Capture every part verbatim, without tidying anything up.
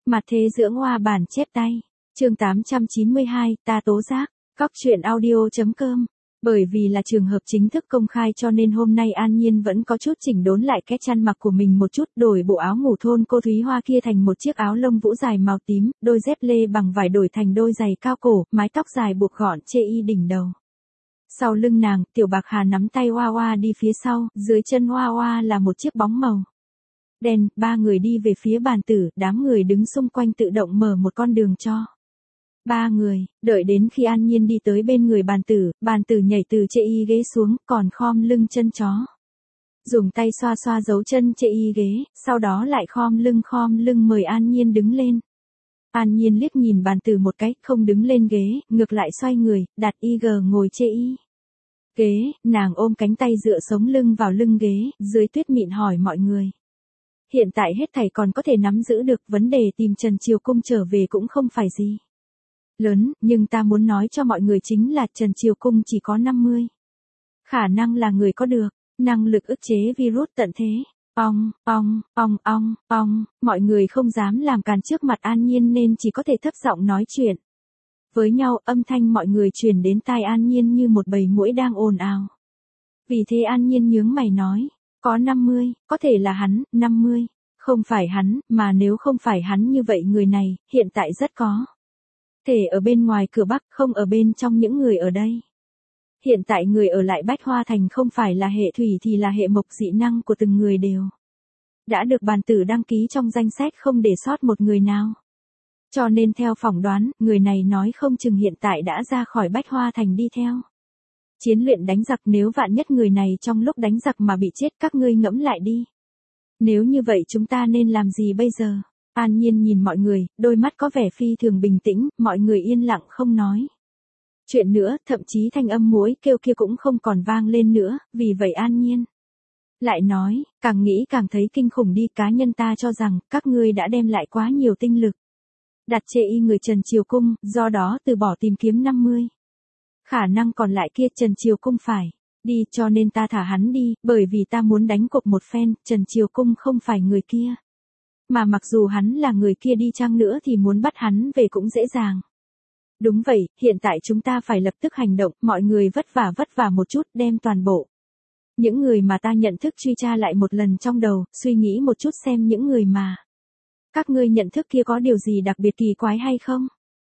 Mặt thế dưỡng hoa bản chép tay. Chương tám trăm chín mươi hai, ta tố giác. Cóc truyện audio.com. Bởi vì là trường hợp chính thức công khai cho nên hôm nay An Nhiên vẫn có chút chỉnh đốn lại cái chăn mặc của mình một chút, đổi bộ áo ngủ thôn cô Thúy Hoa kia thành một chiếc áo lông vũ dài màu tím, đôi dép lê bằng vải đổi thành đôi giày cao cổ, mái tóc dài buộc gọn chê y đỉnh đầu. Sau lưng nàng, Tiểu Bạc Hà nắm tay Hoa Hoa đi phía sau, dưới chân Hoa Hoa là một chiếc bóng màu đen, ba người đi về phía bàn tử, đám người đứng xung quanh tự động mở một con đường cho ba người, đợi đến khi An Nhiên đi tới bên người bàn tử, bàn tử nhảy từ chê y ghế xuống, còn khom lưng chân chó. Dùng tay xoa xoa dấu chân chê y ghế, sau đó lại khom lưng khom lưng mời An Nhiên đứng lên. An Nhiên liếc nhìn bàn tử một cái, không đứng lên ghế, ngược lại xoay người, đặt y gờ ngồi chê y ghế, nàng ôm cánh tay dựa sống lưng vào lưng ghế, dưới tuyết mịn hỏi mọi người. Hiện tại hết thảy còn có thể nắm giữ được, vấn đề tìm Trần Triều Cung trở về cũng không phải gì lớn, nhưng ta muốn nói cho mọi người chính là Trần Triều Cung chỉ có năm mươi. Khả năng là người có được năng lực ức chế virus tận thế. Ong, ong, ong, ong, ong, mọi người không dám làm càn trước mặt An Nhiên nên chỉ có thể thấp giọng nói chuyện với nhau, âm thanh mọi người truyền đến tai An Nhiên như một bầy muỗi đang ồn ào. Vì thế An Nhiên nhướng mày nói, có năm mươi, có thể là hắn, năm mươi, không phải hắn, mà nếu không phải hắn như vậy người này, hiện tại rất có thể ở bên ngoài cửa Bắc, không ở bên trong những người ở đây. Hiện tại người ở lại Bách Hoa Thành không phải là hệ thủy thì là hệ mộc, dị năng của từng người đều đã được bàn tử đăng ký trong danh sách, không để sót một người nào. Cho nên theo phỏng đoán, người này nói không chừng hiện tại đã ra khỏi Bách Hoa Thành đi theo chiến luyện đánh giặc, nếu vạn nhất người này trong lúc đánh giặc mà bị chết, các ngươi ngẫm lại đi. Nếu như vậy chúng ta nên làm gì bây giờ? An Nhiên nhìn mọi người, đôi mắt có vẻ phi thường bình tĩnh, mọi người yên lặng không nói chuyện nữa, thậm chí thanh âm muỗi kêu kia cũng không còn vang lên nữa, vì vậy An Nhiên lại nói, càng nghĩ càng thấy kinh khủng đi, cá nhân ta cho rằng, các ngươi đã đem lại quá nhiều tinh lực đặt chê y người Trần Triều Cung, do đó từ bỏ tìm kiếm năm mươi. Khả năng còn lại kia Trần Triều Cung phải đi, cho nên ta thả hắn đi, bởi vì ta muốn đánh cục một phen, Trần Triều Cung không phải người kia. Mà mặc dù hắn là người kia đi chăng nữa thì muốn bắt hắn về cũng dễ dàng. Đúng vậy, hiện tại chúng ta phải lập tức hành động, mọi người vất vả vất vả một chút, đem toàn bộ những người mà ta nhận thức truy tra lại một lần trong đầu, suy nghĩ một chút xem những người mà các ngươi nhận thức kia có điều gì đặc biệt kỳ quái hay không.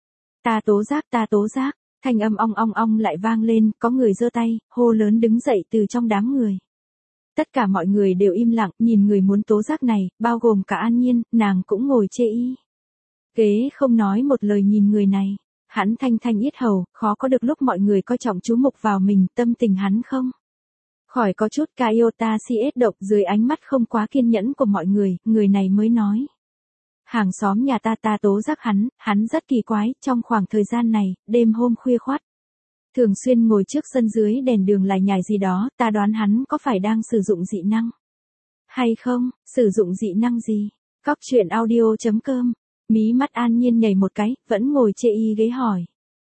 Ta tố giác, ta tố giác. Thanh âm ong ong ong lại vang lên, có người giơ tay, hô lớn đứng dậy từ trong đám người. Tất cả mọi người đều im lặng, nhìn người muốn tố giác này, bao gồm cả An Nhiên, nàng cũng ngồi chê y ghế không nói một lời nhìn người này. Hắn thanh thanh yết hầu, khó có được lúc mọi người coi trọng chú mục vào mình, tâm tình hắn không khỏi có chút iota cs động, dưới ánh mắt không quá kiên nhẫn của mọi người, người này mới nói. Hàng xóm nhà ta ta tố giác hắn, hắn rất kỳ quái, trong khoảng thời gian này, đêm hôm khuya khoắt thường xuyên ngồi trước sân dưới đèn đường lải nhải gì đó, ta đoán hắn có phải đang sử dụng dị năng hay không? Sử dụng dị năng gì? Cóc truyện audio.com. Mí mắt An Nhiên nhảy một cái, vẫn ngồi chê y ghế hỏi.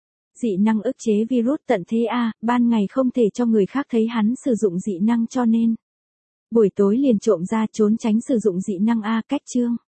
Dị năng ức chế virus tận thế a, ban ngày không thể cho người khác thấy hắn sử dụng dị năng cho nên buổi tối liền trộm ra trốn tránh sử dụng dị năng a, cách chương.